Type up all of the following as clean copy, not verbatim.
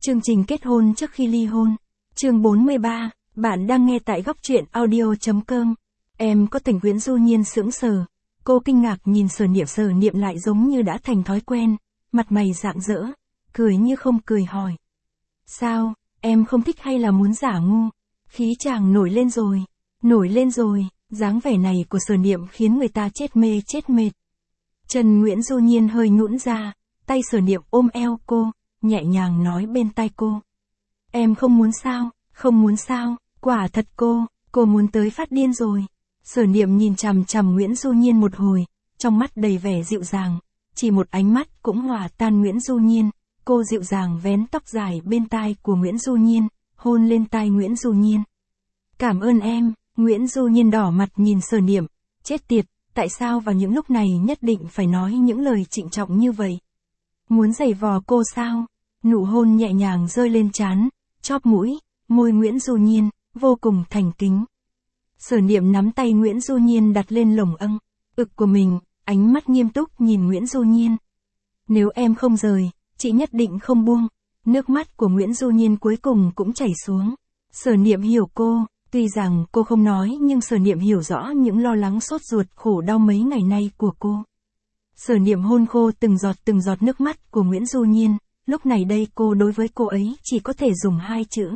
Chương trình kết hôn trước khi ly hôn. Chương 43, bạn đang nghe tại góc truyện audio.com. Em có Thành Nguyễn Du Nhiên sững sờ. Cô kinh ngạc nhìn Sở Niệm lại giống như đã thành thói quen, mặt mày rạng rỡ, cười như không cười hỏi. Sao, em không thích hay là muốn giả ngu? Khí chàng nổi lên rồi, dáng vẻ này của Sở Niệm khiến người ta chết mê chết mệt. Chân Nguyễn Du Nhiên hơi nhũn ra, tay Sở Niệm ôm eo cô, nhẹ nhàng nói bên tai cô. Em không muốn sao, quả thật cô muốn tới phát điên rồi. Sở Niệm nhìn chằm chằm Nguyễn Du Nhiên một hồi, trong mắt đầy vẻ dịu dàng, chỉ một ánh mắt cũng hòa tan Nguyễn Du Nhiên. Cô dịu dàng vén tóc dài bên tai của Nguyễn Du Nhiên, hôn lên tai Nguyễn Du Nhiên. Cảm ơn em. Nguyễn Du Nhiên đỏ mặt nhìn Sở Niệm, chết tiệt, tại sao vào những lúc này nhất định phải nói những lời trịnh trọng như vậy? Muốn giày vò cô sao? Nụ hôn nhẹ nhàng rơi lên trán, chóp mũi, môi Nguyễn Du Nhiên, vô cùng thành kính. Sở Niệm nắm tay Nguyễn Du Nhiên đặt lên lồng ực của mình, ánh mắt nghiêm túc nhìn Nguyễn Du Nhiên. Nếu em không rời, chị nhất định không buông. Nước mắt của Nguyễn Du Nhiên cuối cùng cũng chảy xuống. Sở Niệm hiểu cô, tuy rằng cô không nói nhưng Sở Niệm hiểu rõ những lo lắng sốt ruột khổ đau mấy ngày nay của cô. Sở Niệm hôn khô từng giọt nước mắt của Nguyễn Du Nhiên, lúc này đây cô đối với cô ấy chỉ có thể dùng hai chữ.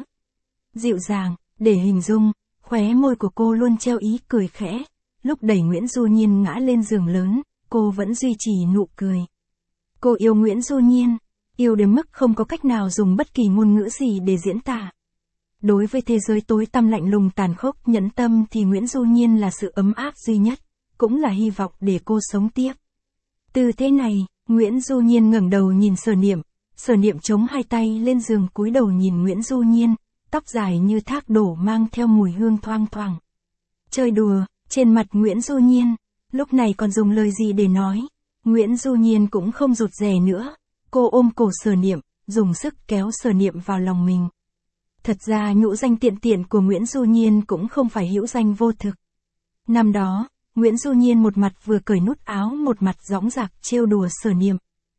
Dịu dàng, để hình dung, khóe môi của cô luôn treo ý cười khẽ. Lúc đẩy Nguyễn Du Nhiên ngã lên giường lớn, cô vẫn duy trì nụ cười. Cô yêu Nguyễn Du Nhiên, yêu đến mức không có cách nào dùng bất kỳ ngôn ngữ gì để diễn tả. Đối với thế giới tối tăm lạnh lùng tàn khốc nhẫn tâm thì Nguyễn Du Nhiên là sự ấm áp duy nhất, cũng là hy vọng để cô sống tiếp. Từ thế này, Nguyễn Du Nhiên ngẩng đầu nhìn Sở Niệm chống hai tay lên giường cúi đầu nhìn Nguyễn Du Nhiên, tóc dài như thác đổ mang theo mùi hương thoang thoảng. Chơi đùa, trên mặt Nguyễn Du Nhiên, lúc này còn dùng lời gì để nói. Nguyễn Du Nhiên cũng không rụt rè nữa, cô ôm cổ Sở Niệm, dùng sức kéo Sở Niệm vào lòng mình. Thật ra nhũ danh tiện của Nguyễn Du Nhiên cũng không phải hữu danh vô thực. Năm đó, Nguyễn Du Nhiên một mặt vừa cởi nút áo một mặt dõng dạc trêu đùa Sở Niệm.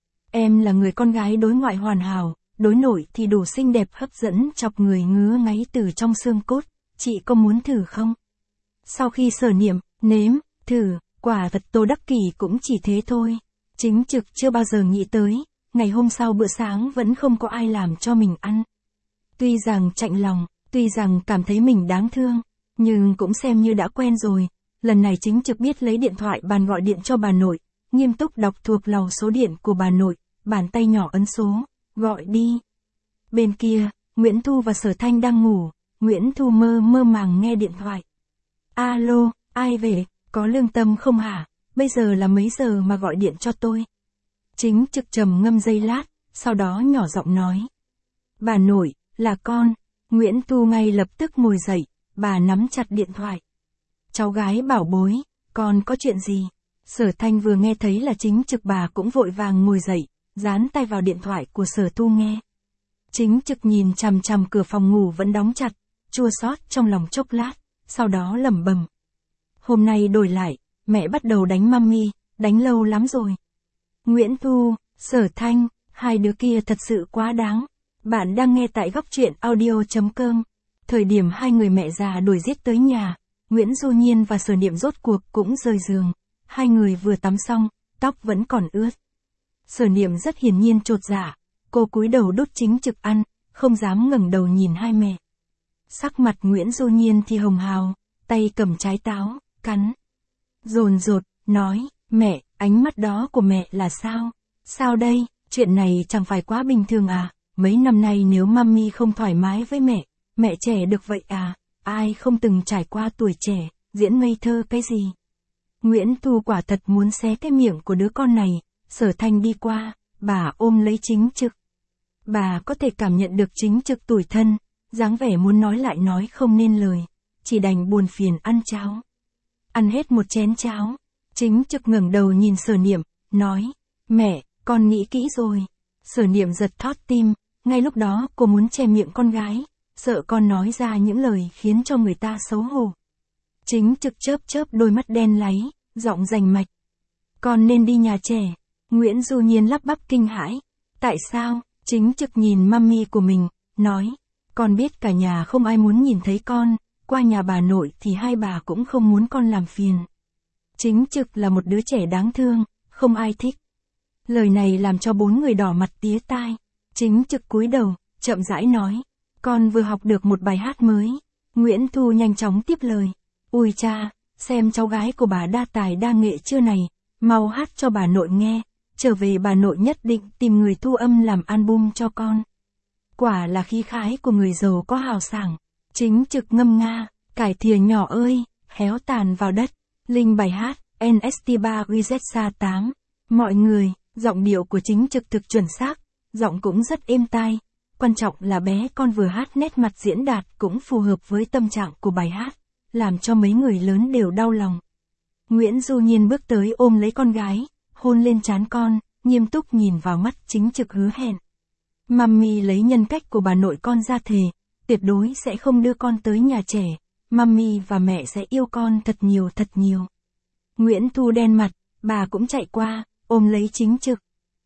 Em là người con gái đối ngoại hoàn hảo, đối nội thì đủ xinh đẹp hấp dẫn chọc người ngứa ngáy từ trong xương cốt, chị có muốn thử không? Sau khi Sở Niệm nếm thử, quả thật Tô Đắc Kỷ cũng chỉ thế thôi. Chính trực chưa bao giờ nghĩ tới, ngày hôm sau bữa sáng vẫn không có ai làm cho mình ăn. Tuy rằng chạnh lòng, tuy rằng cảm thấy mình đáng thương, nhưng cũng xem như đã quen rồi. Lần này Chính Trực biết lấy điện thoại bàn gọi điện cho bà nội, nghiêm túc đọc thuộc lòng số điện của bà nội, bàn tay nhỏ ấn số, gọi đi. Bên kia, Nguyễn Thu và Sở Thanh đang ngủ, Nguyễn Thu mơ màng nghe điện thoại. Alo, ai về, có lương tâm không hả, bây giờ là mấy giờ mà gọi điện cho tôi? Chính Trực trầm ngâm giây lát, sau đó nhỏ giọng nói. Bà nội, là con. Nguyễn Thu ngay lập tức ngồi dậy, bà nắm chặt điện thoại. Cháu gái bảo bối, con có chuyện gì? Sở Thanh vừa nghe thấy là Chính Trực bà cũng vội vàng ngồi dậy, dán tay vào điện thoại của Sở Thu nghe. Chính Trực nhìn chằm chằm cửa phòng ngủ vẫn đóng chặt, chua xót trong lòng chốc lát, sau đó lẩm bẩm. Hôm nay đổi lại, mẹ bắt đầu đánh mami, đánh lâu lắm rồi. Nguyễn Thu, Sở Thanh, hai đứa kia thật sự quá đáng. Bạn đang nghe tại góc truyện audio.com. Thời điểm hai người mẹ già đuổi giết tới nhà, Nguyễn Du Nhiên và Sở Niệm rốt cuộc cũng rời giường. Hai người vừa tắm xong, tóc vẫn còn ướt. Sở Niệm rất hiển nhiên chột dạ, cô cúi đầu đút Chính Trực ăn, không dám ngẩng đầu nhìn hai mẹ. Sắc mặt Nguyễn Du Nhiên thì hồng hào, tay cầm trái táo, cắn. Dồn dột, nói, mẹ, ánh mắt đó của mẹ là sao? Sao đây, chuyện này chẳng phải quá bình thường à? Mấy năm nay nếu mami không thoải mái với mẹ trẻ được vậy à? Ai không từng trải qua tuổi trẻ, diễn ngây thơ cái gì? Nguyễn Thu quả thật muốn xé cái miệng của đứa con này. Sở Thanh đi qua, bà ôm lấy Chính Trực. Bà có thể cảm nhận được Chính Trực tủi thân, dáng vẻ muốn nói lại nói không nên lời, chỉ đành buồn phiền ăn cháo. Ăn hết một chén cháo, Chính Trực ngẩng đầu nhìn Sở Niệm, nói, mẹ, con nghĩ kỹ rồi. Sở Niệm giật thót tim, ngay lúc đó cô muốn che miệng con gái, sợ con nói ra những lời khiến cho người ta xấu hổ. Chính Trực chớp đôi mắt đen láy, giọng rành mạch. Con nên đi nhà trẻ. Nguyễn Du Nhiên lắp bắp kinh hãi. Tại sao? Chính trực nhìn mummy của mình, nói, con biết cả nhà không ai muốn nhìn thấy con, qua nhà bà nội thì hai bà cũng không muốn con làm phiền. Chính trực là một đứa trẻ đáng thương, không ai thích. Lời này làm cho bốn người đỏ mặt tía tai. Chính trực cúi đầu, chậm rãi nói, con vừa học được một bài hát mới. Nguyễn Thu nhanh chóng tiếp lời, ui cha, xem cháu gái của bà đa tài đa nghệ chưa này, mau hát cho bà nội nghe, trở về bà nội nhất định tìm người thu âm làm album cho con. Quả là khí khái của người giàu có hào sảng. Chính trực ngâm nga, cải thìa nhỏ ơi, héo tàn vào đất. Linh bài hát, NST3 Rizesa 8. Mọi người, giọng điệu của chính trực thực chuẩn xác, giọng cũng rất êm tai. Quan trọng là bé con vừa hát nét mặt diễn đạt cũng phù hợp với tâm trạng của bài hát, làm cho mấy người lớn đều đau lòng. Nguyễn Du Nhiên bước tới ôm lấy con gái, hôn lên trán con, nghiêm túc nhìn vào mắt chính trực hứa hẹn. Mummy lấy nhân cách của bà nội con ra thề, tuyệt đối sẽ không đưa con tới nhà trẻ, mummy và mẹ sẽ yêu con thật nhiều thật nhiều. Nguyễn Thu đen mặt, bà cũng chạy qua, ôm lấy chính trực.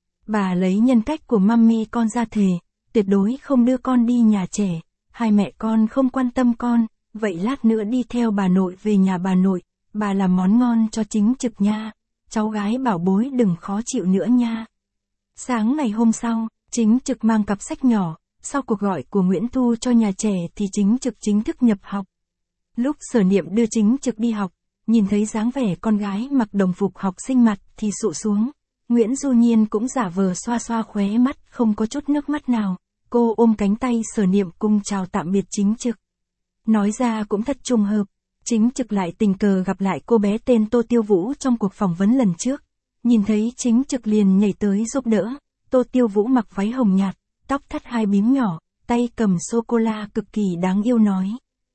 Bà lấy nhân cách của mummy con ra thề, tuyệt đối không đưa con đi nhà trẻ, hai mẹ con không quan tâm con, vậy lát nữa đi theo bà nội về nhà bà nội, bà làm món ngon cho chính trực nha, cháu gái bảo bối đừng khó chịu nữa nha. Sáng ngày hôm sau, chính trực mang cặp sách nhỏ, sau cuộc gọi của Nguyễn Thu cho nhà trẻ thì chính trực chính thức nhập học. Lúc Sở Niệm đưa chính trực đi học, nhìn thấy dáng vẻ con gái mặc đồng phục học sinh mặt thì sụ xuống. Nguyễn Du Nhiên cũng giả vờ xoa xoa khóe mắt không có chút nước mắt nào. Cô ôm cánh tay Sở Niệm cùng chào tạm biệt chính trực. Nói ra cũng thật trùng hợp, chính trực lại tình cờ gặp lại cô bé tên Tô Tiêu Vũ trong cuộc phỏng vấn lần trước. Nhìn thấy chính trực liền nhảy tới giúp đỡ. Tô Tiêu Vũ mặc váy hồng nhạt, tóc thắt hai bím nhỏ, tay cầm sô-cô-la cực kỳ đáng yêu nói.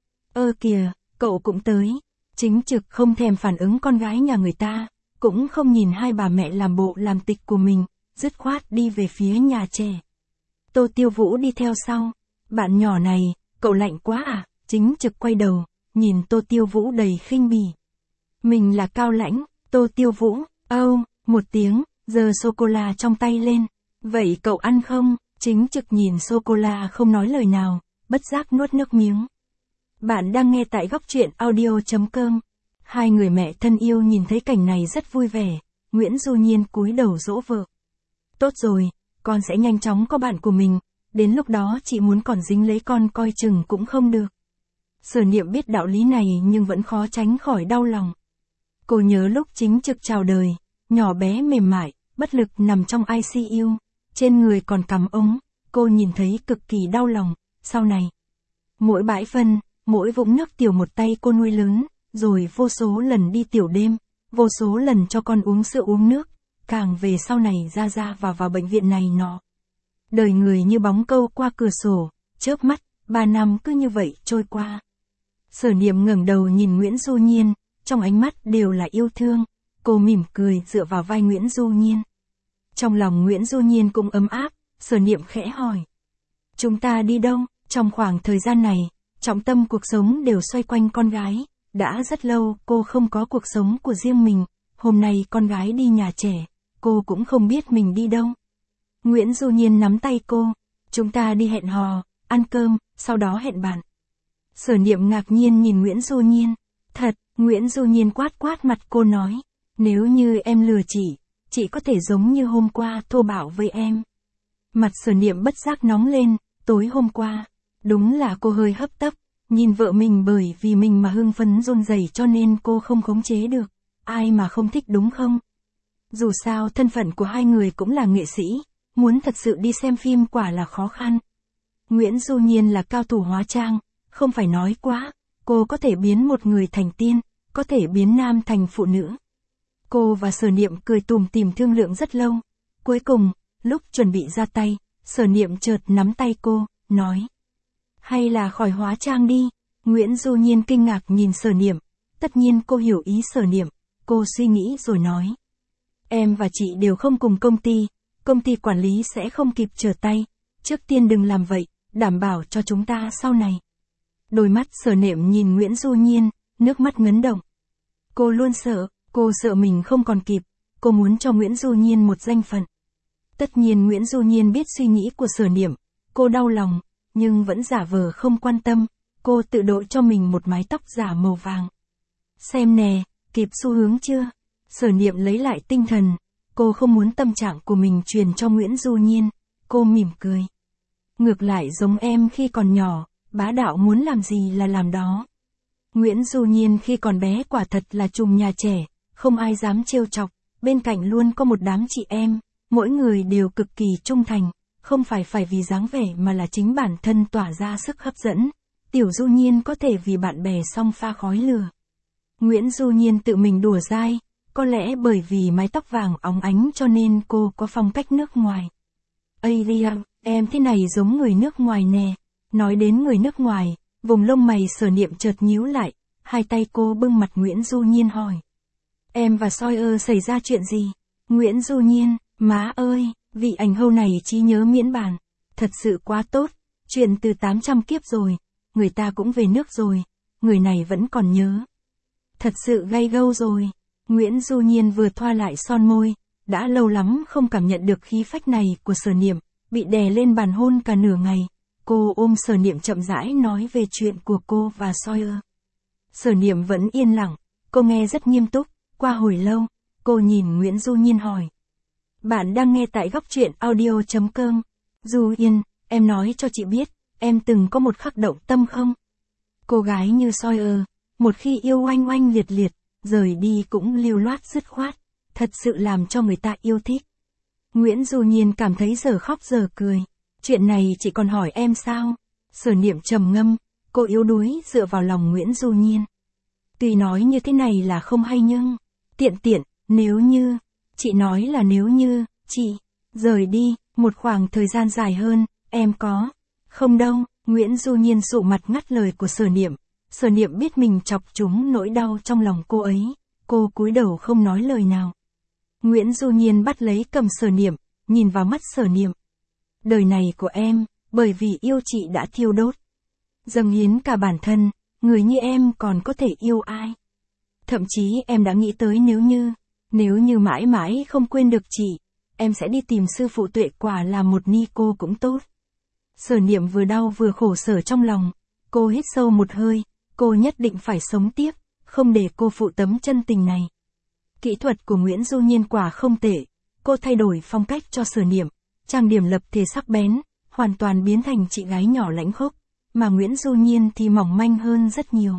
Ơ kìa, cậu cũng tới. Chính trực không thèm phản ứng con gái nhà người ta, cũng không nhìn hai bà mẹ làm bộ làm tịch của mình, dứt khoát đi về phía nhà trẻ. Tô Tiêu Vũ đi theo sau. Bạn nhỏ này, cậu lạnh quá à? Chính trực quay đầu, nhìn Tô Tiêu Vũ đầy khinh bỉ. Mình là Cao Lãnh, Tô Tiêu Vũ, một tiếng, giơ sô-cô-la trong tay lên. Vậy cậu ăn không? Chính trực nhìn sô-cô-la không nói lời nào, bất giác nuốt nước miếng. Bạn đang nghe tại góc truyện audio.com. Hai người mẹ thân yêu nhìn thấy cảnh này rất vui vẻ. Nguyễn Du Nhiên cúi đầu dỗ vợ. Tốt rồi, con sẽ nhanh chóng có bạn của mình. Đến lúc đó chị muốn còn dính lấy con coi chừng cũng không được. Sở Niệm biết đạo lý này nhưng vẫn khó tránh khỏi đau lòng. Cô nhớ lúc chính trực chào đời, nhỏ bé mềm mại, bất lực nằm trong ICU, trên người còn cắm ống, cô nhìn thấy cực kỳ đau lòng. Sau này, mỗi bãi phân, mỗi vũng nước tiểu một tay cô nuôi lớn, rồi vô số lần đi tiểu đêm, vô số lần cho con uống sữa uống nước, càng về sau này ra vào bệnh viện này nọ. Đời người như bóng câu qua cửa sổ, chớp mắt, 3 năm cứ như vậy trôi qua. Sở Niệm ngẩng đầu nhìn Nguyễn Du Nhiên, trong ánh mắt đều là yêu thương, cô mỉm cười dựa vào vai Nguyễn Du Nhiên. Trong lòng Nguyễn Du Nhiên cũng ấm áp, Sở Niệm khẽ hỏi. Chúng ta đi đâu? Trong khoảng thời gian này, trọng tâm cuộc sống đều xoay quanh con gái, đã rất lâu cô không có cuộc sống của riêng mình, hôm nay con gái đi nhà trẻ, cô cũng không biết mình đi đâu. Nguyễn Du Nhiên nắm tay cô, chúng ta đi hẹn hò, ăn cơm, sau đó hẹn bạn. Sở Niệm ngạc nhiên nhìn Nguyễn Du Nhiên. Thật, Nguyễn Du Nhiên quát mặt cô nói, nếu như em lừa chị có thể giống như hôm qua thô bạo với em. Mặt Sở Niệm bất giác nóng lên, tối hôm qua, đúng là cô hơi hấp tấp, nhìn vợ mình bởi vì mình mà hưng phấn run rẩy cho nên cô không khống chế được, ai mà không thích đúng không? Dù sao thân phận của hai người cũng là nghệ sĩ, muốn thật sự đi xem phim quả là khó khăn. Nguyễn Du Nhiên là cao thủ hóa trang, không phải nói quá, cô có thể biến một người thành tiên, có thể biến nam thành phụ nữ. Cô và Sở Niệm cười tủm tỉm thương lượng rất lâu. Cuối cùng, lúc chuẩn bị ra tay, Sở Niệm chợt nắm tay cô, nói. Hay là khỏi hóa trang đi. Nguyễn Du Nhiên kinh ngạc nhìn Sở Niệm. Tất nhiên cô hiểu ý Sở Niệm, cô suy nghĩ rồi nói. Em và chị đều không cùng công ty quản lý sẽ không kịp trở tay. Trước tiên đừng làm vậy, đảm bảo cho chúng ta sau này. Đôi mắt Sở Niệm nhìn Nguyễn Du Nhiên, nước mắt ngấn động. Cô luôn sợ, cô sợ mình không còn kịp, cô muốn cho Nguyễn Du Nhiên một danh phận. Tất nhiên Nguyễn Du Nhiên biết suy nghĩ của Sở Niệm, cô đau lòng, nhưng vẫn giả vờ không quan tâm, cô tự đội cho mình một mái tóc giả màu vàng. Xem nè, kịp xu hướng chưa? Sở Niệm lấy lại tinh thần, cô không muốn tâm trạng của mình truyền cho Nguyễn Du Nhiên, cô mỉm cười. Ngược lại giống em khi còn nhỏ, bá đạo muốn làm gì là làm đó. Nguyễn Du Nhiên khi còn bé quả thật là trùm nhà trẻ, không ai dám trêu chọc, bên cạnh luôn có một đám chị em, mỗi người đều cực kỳ trung thành, không phải vì dáng vẻ mà là chính bản thân tỏa ra sức hấp dẫn. Tiểu Du Nhiên có thể vì bạn bè xông pha khói lửa. Nguyễn Du Nhiên tự mình đùa dai, có lẽ bởi vì mái tóc vàng óng ánh cho nên cô có phong cách nước ngoài. Ây Ria, em thế này giống người nước ngoài nè. Nói đến người nước ngoài, vùng lông mày Sở Niệm chợt nhíu lại, hai tay cô bưng mặt Nguyễn Du Nhiên hỏi. Em và Sawyer xảy ra chuyện gì? Nguyễn Du Nhiên, má ơi, vị ảnh hậu này trí nhớ miễn bàn. Thật sự quá tốt, chuyện từ 800 kiếp rồi, người ta cũng về nước rồi, người này vẫn còn nhớ. Thật sự gay gâu rồi. Nguyễn Du Nhiên vừa thoa lại son môi, đã lâu lắm không cảm nhận được khí phách này của Sở Niệm, bị đè lên bàn hôn cả nửa ngày. Cô ôm Sở Niệm chậm rãi nói về chuyện của cô và Sawyer. Sở Niệm vẫn yên lặng, cô nghe rất nghiêm túc, qua hồi lâu, cô nhìn Nguyễn Du Nhiên hỏi. Bạn đang nghe tại góc truyện audio.com. Du Yên, em nói cho chị biết, em từng có một khắc động tâm không? Cô gái như Sawyer, một khi yêu oanh oanh liệt liệt, rời đi cũng lưu loát dứt khoát, thật sự làm cho người ta yêu thích. Nguyễn Du Nhiên cảm thấy giờ khóc giờ cười. Chuyện này chị còn hỏi em sao? Sở Niệm trầm ngâm, cô yếu đuối dựa vào lòng Nguyễn Du Nhiên. Tuy nói như thế này là không hay nhưng, tiện, nếu như, chị nói là nếu như, chị, rời đi, một khoảng thời gian dài hơn, em có, không đâu, Nguyễn Du Nhiên sụ mặt ngắt lời của Sở Niệm. Sở Niệm biết mình chọc trúng nỗi đau trong lòng cô ấy, cô cúi đầu không nói lời nào. Nguyễn Du Nhiên bắt lấy cầm Sở Niệm, nhìn vào mắt Sở Niệm. Đời này của em, bởi vì yêu chị đã thiêu đốt. Dâng hiến cả bản thân, người như em còn có thể yêu ai? Thậm chí em đã nghĩ tới nếu như mãi mãi không quên được chị, em sẽ đi tìm sư phụ Tuệ Quả làm một ni cô cũng tốt. Sở Niệm vừa đau vừa khổ sở trong lòng, cô hít sâu một hơi, cô nhất định phải sống tiếp, không để cô phụ tấm chân tình này. Kỹ thuật của Nguyễn Du Nhiên quả không tệ, cô thay đổi phong cách cho Sở Niệm, trang điểm lập thể sắc bén, hoàn toàn biến thành chị gái nhỏ lãnh khốc, mà Nguyễn Du Nhiên thì mỏng manh hơn rất nhiều.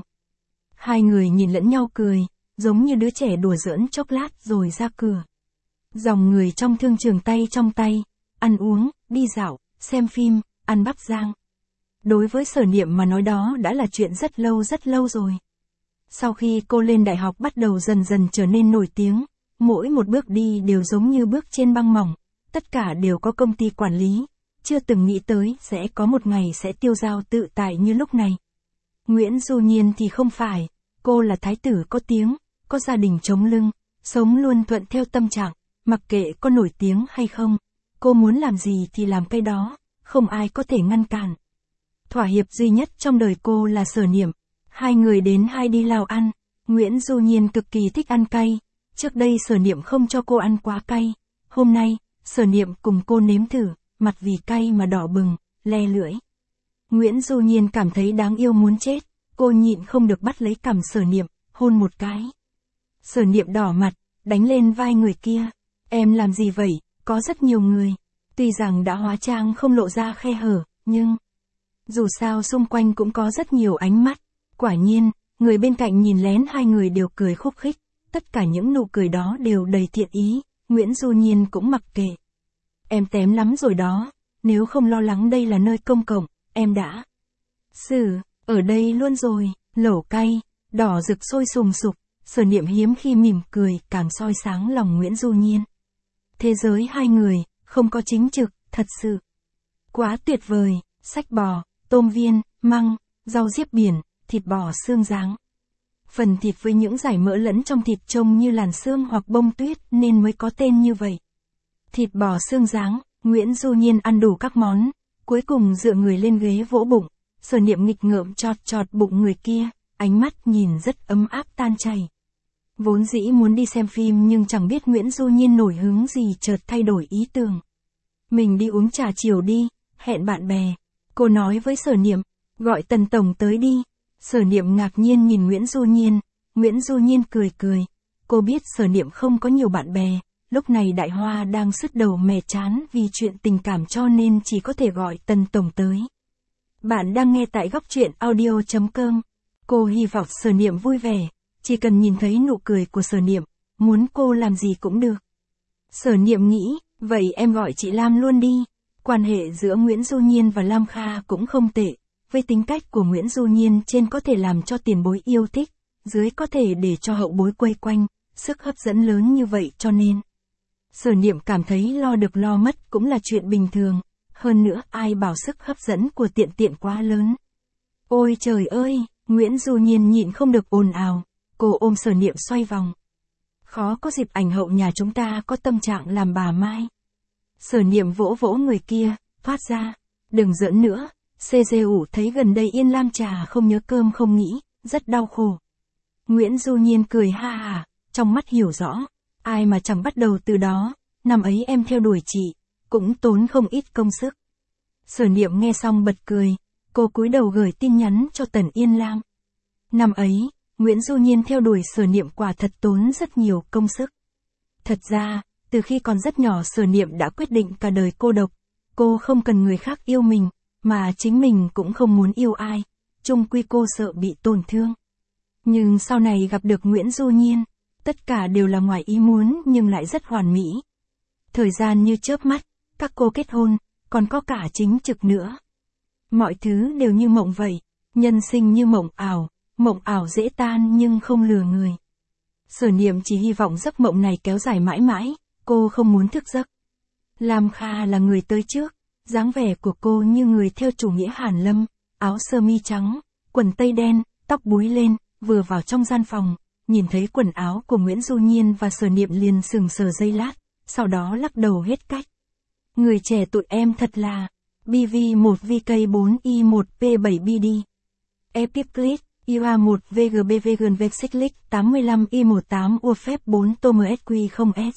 Hai người nhìn lẫn nhau cười, giống như đứa trẻ đùa giỡn chốc lát rồi ra cửa. Dòng người trong thương trường tay trong tay, ăn uống, đi dạo, xem phim, ăn bắp rang. Đối với Sở Niệm mà nói đó đã là chuyện rất lâu rồi. Sau khi cô lên đại học bắt đầu dần dần trở nên nổi tiếng, mỗi một bước đi đều giống như bước trên băng mỏng, tất cả đều có công ty quản lý, chưa từng nghĩ tới sẽ có một ngày sẽ tiêu dao tự tại như lúc này. Nguyễn Du Nhiên thì không phải, cô là thái tử có tiếng, có gia đình chống lưng, sống luôn thuận theo tâm trạng, mặc kệ có nổi tiếng hay không, cô muốn làm gì thì làm cái đó, không ai có thể ngăn cản. Thỏa hiệp duy nhất trong đời cô là Sở Niệm. Hai người đến hai đi Lào ăn, Nguyễn Du Nhiên cực kỳ thích ăn cay, trước đây Sở Niệm không cho cô ăn quá cay, hôm nay, Sở Niệm cùng cô nếm thử, mặt vì cay mà đỏ bừng, le lưỡi. Nguyễn Du Nhiên cảm thấy đáng yêu muốn chết, cô nhịn không được bắt lấy cằm Sở Niệm, hôn một cái. Sở Niệm đỏ mặt, đánh lên vai người kia, em làm gì vậy, có rất nhiều người, tuy rằng đã hóa trang không lộ ra khe hở, nhưng dù sao xung quanh cũng có rất nhiều ánh mắt. Quả nhiên, người bên cạnh nhìn lén hai người đều cười khúc khích, tất cả những nụ cười đó đều đầy thiện ý, Nguyễn Du Nhiên cũng mặc kệ. Em tém lắm rồi đó, nếu không lo lắng đây là nơi công cộng, em đã ở đây luôn rồi, lẩu cay, đỏ rực sôi sùng sục, Sở Niệm hiếm khi mỉm cười càng soi sáng lòng Nguyễn Du Nhiên. Thế giới hai người, không có chính trực, thật sự quá tuyệt vời, sách bò, tôm viên, măng, rau diếp biển, thịt bò xương ráng. Phần thịt với những dải mỡ lẫn trong thịt trông như làn xương hoặc bông tuyết nên mới có tên như vậy. Thịt bò xương ráng, Nguyễn Du Nhiên ăn đủ các món, cuối cùng dựa người lên ghế vỗ bụng, Sở Niệm nghịch ngợm chọt bụng người kia, ánh mắt nhìn rất ấm áp tan chảy. Vốn dĩ muốn đi xem phim nhưng chẳng biết Nguyễn Du Nhiên nổi hứng gì chợt thay đổi ý tưởng. Mình đi uống trà chiều đi, hẹn bạn bè. Cô nói với Sở Niệm, gọi Tần Tổng tới đi. Sở Niệm ngạc nhiên nhìn Nguyễn Du Nhiên. Nguyễn Du Nhiên cười cười. Cô biết Sở Niệm không có nhiều bạn bè. Lúc này Đại Hoa đang sứt đầu mẻ chán vì chuyện tình cảm cho nên chỉ có thể gọi Tần Tổng tới. Bạn đang nghe tại góc truyện audio.com. Cô hy vọng Sở Niệm vui vẻ. Chỉ cần nhìn thấy nụ cười của Sở Niệm, muốn cô làm gì cũng được. Sở Niệm nghĩ, vậy em gọi chị Lam luôn đi. Quan hệ giữa Nguyễn Du Nhiên và Lam Kha cũng không tệ. Với tính cách của Nguyễn Du Nhiên, trên có thể làm cho tiền bối yêu thích, dưới có thể để cho hậu bối quây quanh, sức hấp dẫn lớn như vậy cho nên. Sở Niệm cảm thấy lo được lo mất cũng là chuyện bình thường. Hơn nữa ai bảo sức hấp dẫn của tiện tiện quá lớn. Ôi trời ơi, Nguyễn Du Nhiên nhịn không được ồn ào. Cô ôm Sở Niệm xoay vòng. Khó có dịp ảnh hậu nhà chúng ta có tâm trạng làm bà Mai. Sở Niệm vỗ vỗ người kia, thoát ra. Đừng giỡn nữa, CGU thấy gần đây Yên Lam trà không nhớ cơm không nghĩ, rất đau khổ. Nguyễn Du Nhiên cười ha hả, trong mắt hiểu rõ. Ai mà chẳng bắt đầu từ đó, năm ấy em theo đuổi chị, cũng tốn không ít công sức. Sở Niệm nghe xong bật cười, cô cúi đầu gửi tin nhắn cho Tần Yên Lam. Năm ấy, Nguyễn Du Nhiên theo đuổi Sở Niệm quả thật tốn rất nhiều công sức. Thật ra, từ khi còn rất nhỏ Sở Niệm đã quyết định cả đời cô độc. Cô không cần người khác yêu mình, mà chính mình cũng không muốn yêu ai. Chung quy cô sợ bị tổn thương. Nhưng sau này gặp được Nguyễn Du Nhiên, tất cả đều là ngoài ý muốn nhưng lại rất hoàn mỹ. Thời gian như chớp mắt, các cô kết hôn, còn có cả chính trực nữa. Mọi thứ đều như mộng vậy, nhân sinh như mộng ảo dễ tan nhưng không lừa người. Sở Niệm chỉ hy vọng giấc mộng này kéo dài mãi mãi, cô không muốn thức giấc. Lam Kha là người tới trước, dáng vẻ của cô như người theo chủ nghĩa Hàn Lâm, áo sơ mi trắng, quần tây đen, tóc búi lên, vừa vào trong gian phòng, nhìn thấy quần áo của Nguyễn Du Nhiên và Sở Niệm liền sững sờ giây lát, sau đó lắc đầu hết cách. Người trẻ tụi em thật là BV1VK4I1P7BD Epiclit UA1VGB Vegan Vexiclic 85I18 UFF 4 TOMSQ0S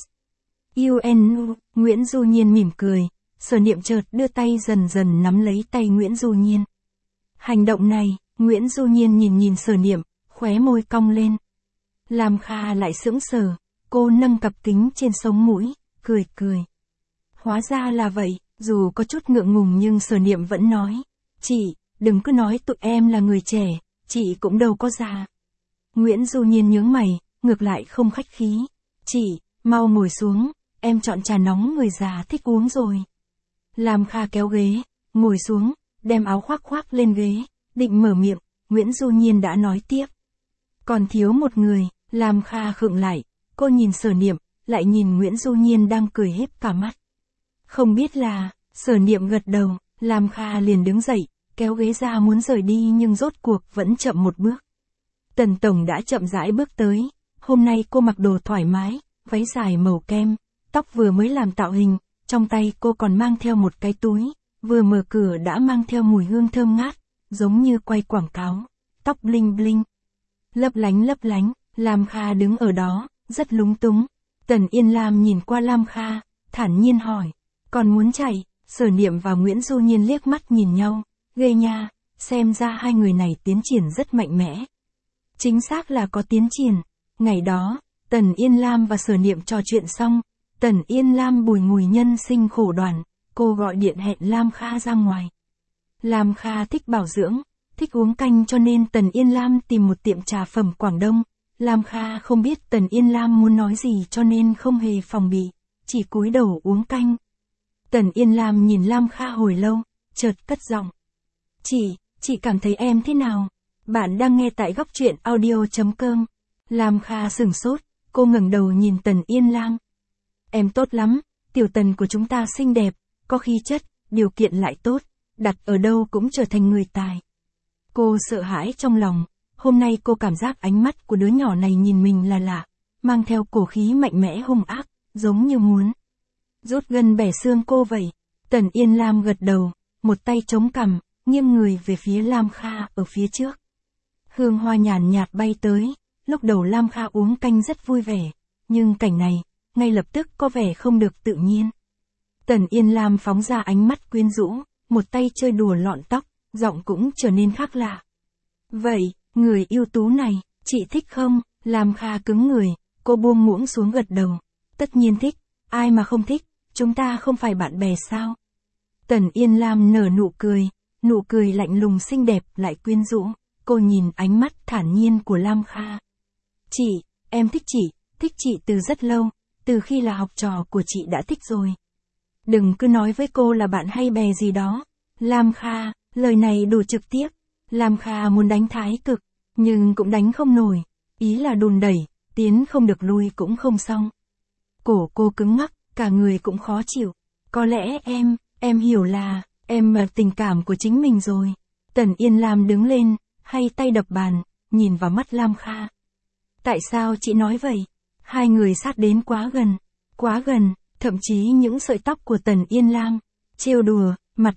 UNU. Nguyễn Du Nhiên mỉm cười, Sở Niệm chợt đưa tay dần dần nắm lấy tay Nguyễn Du Nhiên. Hành động này, Nguyễn Du Nhiên nhìn Sở Niệm, khóe môi cong lên. Lam Kha lại sững sờ, cô nâng cặp kính trên sống mũi, cười. Hóa ra là vậy, dù có chút ngượng ngùng nhưng Sở Niệm vẫn nói. Chị, đừng cứ nói tụi em là người trẻ, chị cũng đâu có già. Nguyễn Du Nhiên nhướng mày, ngược lại không khách khí. Chị, mau ngồi xuống, em chọn trà nóng người già thích uống rồi. Lam Kha kéo ghế, ngồi xuống, đem áo khoác lên ghế, định mở miệng, Nguyễn Du Nhiên đã nói tiếp. Còn thiếu một người. Lam Kha khựng lại, cô nhìn Sở Niệm, lại nhìn Nguyễn Du Nhiên đang cười híp cả mắt. Không biết là, Sở Niệm gật đầu, Lam Kha liền đứng dậy, kéo ghế ra muốn rời đi nhưng rốt cuộc vẫn chậm một bước. Tần Tổng đã chậm rãi bước tới, hôm nay cô mặc đồ thoải mái, váy dài màu kem, tóc vừa mới làm tạo hình, trong tay cô còn mang theo một cái túi, vừa mở cửa đã mang theo mùi hương thơm ngát, giống như quay quảng cáo, tóc bling bling, lấp lánh. Lam Kha đứng ở đó, rất lúng túng. Tần Yên Lam nhìn qua Lam Kha, thản nhiên hỏi, còn muốn chạy? Sở Niệm và Nguyễn Du Nhiên liếc mắt nhìn nhau, ghê nha, xem ra hai người này tiến triển rất mạnh mẽ. Chính xác là có tiến triển. Ngày đó, Tần Yên Lam và Sở Niệm trò chuyện xong, Tần Yên Lam bùi ngùi nhân sinh khổ đoàn, cô gọi điện hẹn Lam Kha ra ngoài. Lam Kha thích bảo dưỡng, thích uống canh cho nên Tần Yên Lam tìm một tiệm trà phẩm Quảng Đông. Lam Kha không biết Tần Yên Lam muốn nói gì cho nên không hề phòng bị, chỉ cúi đầu uống canh. Tần Yên Lam nhìn Lam Kha hồi lâu, chợt cất giọng. Chị cảm thấy em thế nào? Bạn đang nghe tại góc truyện audio.com. Lam Kha sửng sốt, cô ngẩng đầu nhìn Tần Yên Lam. Em tốt lắm, tiểu Tần của chúng ta xinh đẹp, có khí chất, điều kiện lại tốt, đặt ở đâu cũng trở thành người tài. Cô sợ hãi trong lòng. Hôm nay cô cảm giác ánh mắt của đứa nhỏ này nhìn mình là lạ, mang theo cổ khí mạnh mẽ hung ác, giống như muốn rút gân bẻ xương cô vậy. Tần Yên Lam gật đầu, một tay chống cằm, nghiêng người về phía Lam Kha ở phía trước. Hương hoa nhàn nhạt bay tới, lúc đầu Lam Kha uống canh rất vui vẻ, nhưng cảnh này, ngay lập tức có vẻ không được tự nhiên. Tần Yên Lam phóng ra ánh mắt quyến rũ, một tay chơi đùa lọn tóc, giọng cũng trở nên khác lạ. Vậy, người ưu tú này, chị thích không? Lam Kha cứng người, cô buông muỗng xuống gật đầu. Tất nhiên thích, ai mà không thích, chúng ta không phải bạn bè sao? Tần Yên Lam nở nụ cười lạnh lùng xinh đẹp lại quyến rũ, cô nhìn ánh mắt thản nhiên của Lam Kha. Chị, em thích chị từ rất lâu, từ khi là học trò của chị đã thích rồi. Đừng cứ nói với cô là bạn hay bè gì đó. Lam Kha, lời này đủ trực tiếp. Lam Kha muốn đánh Thái Cực, nhưng cũng đánh không nổi. Ý là đùn đẩy, tiến không được lui cũng không xong. Cổ cô cứng ngắc, cả người cũng khó chịu. Có lẽ em hiểu là, em mà tình cảm của chính mình rồi. Tần Yên Lam đứng lên, hay tay đập bàn, nhìn vào mắt Lam Kha. Tại sao chị nói vậy? Hai người sát đến quá gần, thậm chí những sợi tóc của Tần Yên Lam trêu đùa, mặt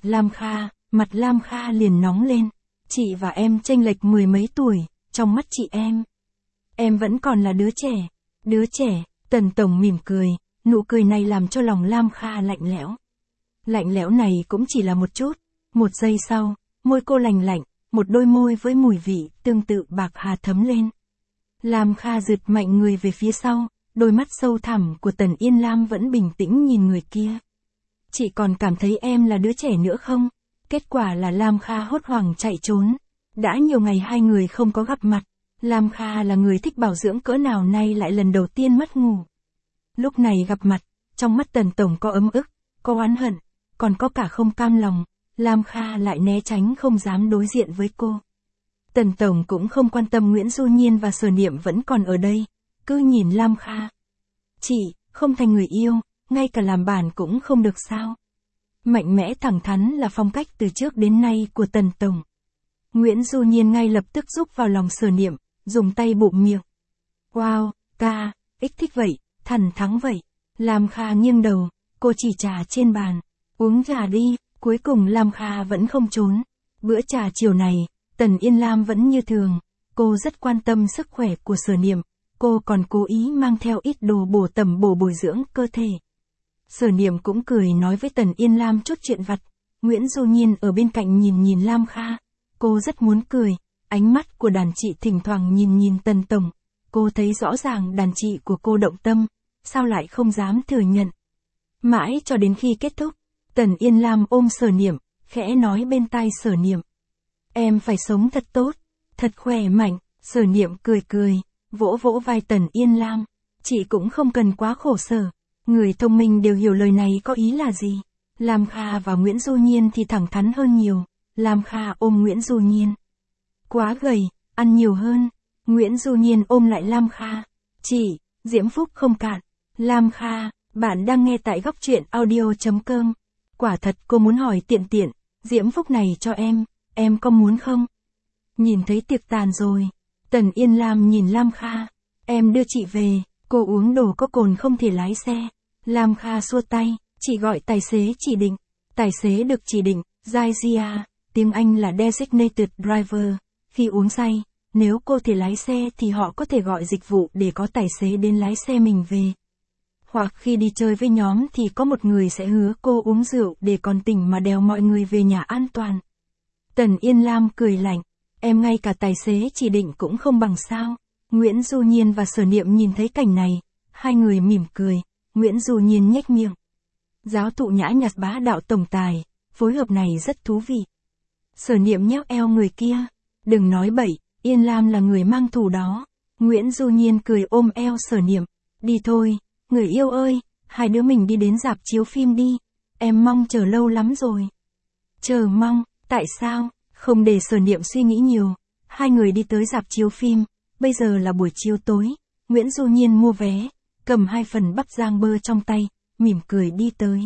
Lam Kha liền nóng lên. Chị và em chênh lệch 10 mấy tuổi, trong mắt chị em vẫn còn là đứa trẻ, Tần Tổng mỉm cười, nụ cười này làm cho lòng Lam Kha lạnh lẽo. Lạnh lẽo này cũng chỉ là một chút, một giây sau, môi cô lạnh, một đôi môi với mùi vị tương tự bạc hà thấm lên. Lam Kha giật mạnh người về phía sau, đôi mắt sâu thẳm của Tần Yên Lam vẫn bình tĩnh nhìn người kia. Chị còn cảm thấy em là đứa trẻ nữa không? Kết quả là Lam Kha hốt hoảng chạy trốn. Đã nhiều ngày hai người không có gặp mặt. Lam Kha là người thích bảo dưỡng cỡ nào nay lại lần đầu tiên mất ngủ. Lúc này gặp mặt, trong mắt Tần Tổng có ấm ức, có oán hận, còn có cả không cam lòng. Lam Kha lại né tránh không dám đối diện với cô. Tần Tổng cũng không quan tâm Nguyễn Du Nhiên và Sở Niệm vẫn còn ở đây, cứ nhìn Lam Kha. Chị, không thành người yêu, ngay cả làm bản cũng không được sao? Mạnh mẽ thẳng thắn là phong cách từ trước đến nay của Tần Tổng. Nguyễn Du Nhiên ngay lập tức rúc vào lòng Sở Niệm, dùng tay bụm miệng. Wow, ca, thích vậy, thần thắng vậy. Lam Kha nghiêng đầu, cô chỉ trà trên bàn. Uống trà đi, cuối cùng Lam Kha vẫn không trốn. Bữa trà chiều này, Tần Yên Lam vẫn như thường. Cô rất quan tâm sức khỏe của Sở Niệm. Cô còn cố ý mang theo ít đồ bổ tẩm bồi dưỡng cơ thể. Sở Niệm cũng cười nói với Tần Yên Lam chút chuyện vặt. Nguyễn Du Nhiên ở bên cạnh nhìn Lam Kha. Cô rất muốn cười. Ánh mắt của đàn chị thỉnh thoảng nhìn Tần Tổng. Cô thấy rõ ràng đàn chị của cô động tâm. Sao lại không dám thừa nhận. Mãi cho đến khi kết thúc, Tần Yên Lam ôm Sở Niệm, khẽ nói bên tai Sở Niệm. Em phải sống thật tốt, thật khỏe mạnh. Sở Niệm cười, vỗ vai Tần Yên Lam. Chị cũng không cần quá khổ sở. Người thông minh đều hiểu lời này có ý là gì. Lam Kha và Nguyễn Du Nhiên thì thẳng thắn hơn nhiều. Lam Kha ôm Nguyễn Du Nhiên. Quá gầy, ăn nhiều hơn. Nguyễn Du Nhiên ôm lại Lam Kha. Chị, diễm phúc không cạn. Lam Kha, bạn đang nghe tại góc truyện audio.com. Quả thật cô muốn hỏi tiện, diễm phúc này cho em có muốn không? Nhìn thấy tiệc tàn rồi. Tần Yên Lam nhìn Lam Kha. Em đưa chị về, cô uống đồ có cồn không thể lái xe. Lam Kha xua tay, chị gọi tài xế chỉ định. Tài xế được chỉ định, Jia, tiếng Anh là Designated Driver. Khi uống say, nếu cô thể lái xe thì họ có thể gọi dịch vụ để có tài xế đến lái xe mình về. Hoặc khi đi chơi với nhóm thì có một người sẽ hứa cô uống rượu để còn tỉnh mà đèo mọi người về nhà an toàn. Tần Yên Lam cười lạnh, em ngay cả tài xế chỉ định cũng không bằng sao. Nguyễn Du Nhiên và Sở Niệm nhìn thấy cảnh này, hai người mỉm cười, Nguyễn Du Nhiên nhếch miệng. Giáo thụ nhã nhặn bá đạo tổng tài, phối hợp này rất thú vị. Sở Niệm nhéo eo người kia, đừng nói bậy, Yên Lam là người mang thù đó. Nguyễn Du Nhiên cười ôm eo Sở Niệm, đi thôi, người yêu ơi, hai đứa mình đi đến rạp chiếu phim đi, em mong chờ lâu lắm rồi. Chờ mong, tại sao? Không để Sở Niệm suy nghĩ nhiều, hai người đi tới rạp chiếu phim, bây giờ là buổi chiếu tối, Nguyễn Du Nhiên mua vé, cầm 2 phần bắp rang bơ trong tay, mỉm cười đi tới.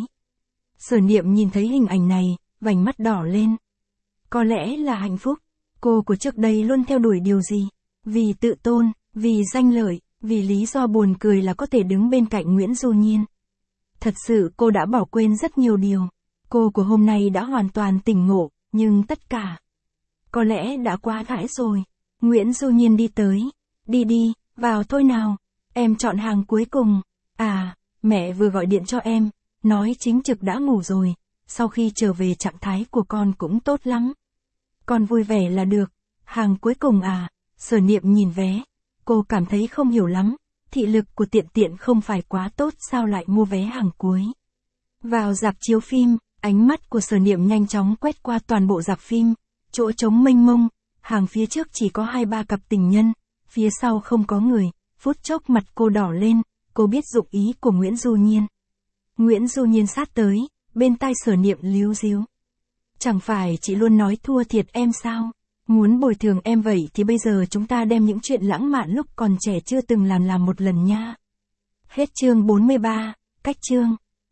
Sở Niệm nhìn thấy hình ảnh này, vành mắt đỏ lên. Có lẽ là hạnh phúc, cô của trước đây luôn theo đuổi điều gì? Vì tự tôn, vì danh lợi, vì lý do buồn cười là có thể đứng bên cạnh Nguyễn Du Nhiên. Thật sự cô đã bỏ quên rất nhiều điều. Cô của hôm nay đã hoàn toàn tỉnh ngộ, nhưng tất cả có lẽ đã quá trễ rồi. Nguyễn Du Nhiên đi tới. Đi, vào thôi nào. Em chọn hàng cuối cùng. À, mẹ vừa gọi điện cho em. nói chính trực đã ngủ rồi, sau khi trở về trạng thái của con cũng tốt lắm. Con vui vẻ là được, hàng cuối cùng à, Sở Niệm nhìn vé, cô cảm thấy không hiểu lắm, thị lực của Tiện Tiện không phải quá tốt sao lại mua vé hàng cuối. Vào rạp chiếu phim, ánh mắt của Sở Niệm nhanh chóng quét qua toàn bộ rạp phim, chỗ trống mênh mông, hàng phía trước chỉ có 2-3 cặp tình nhân, phía sau không có người, phút chốc mặt cô đỏ lên, cô biết dụng ý của Nguyễn Du Nhiên. Nguyễn Du Nhiên sát tới, bên tai Sở Niệm líu ríu. Chẳng phải chị luôn nói thua thiệt em sao? Muốn bồi thường em vậy thì bây giờ chúng ta đem những chuyện lãng mạn lúc còn trẻ chưa từng làm một lần nha. Hết chương 43, cách chương.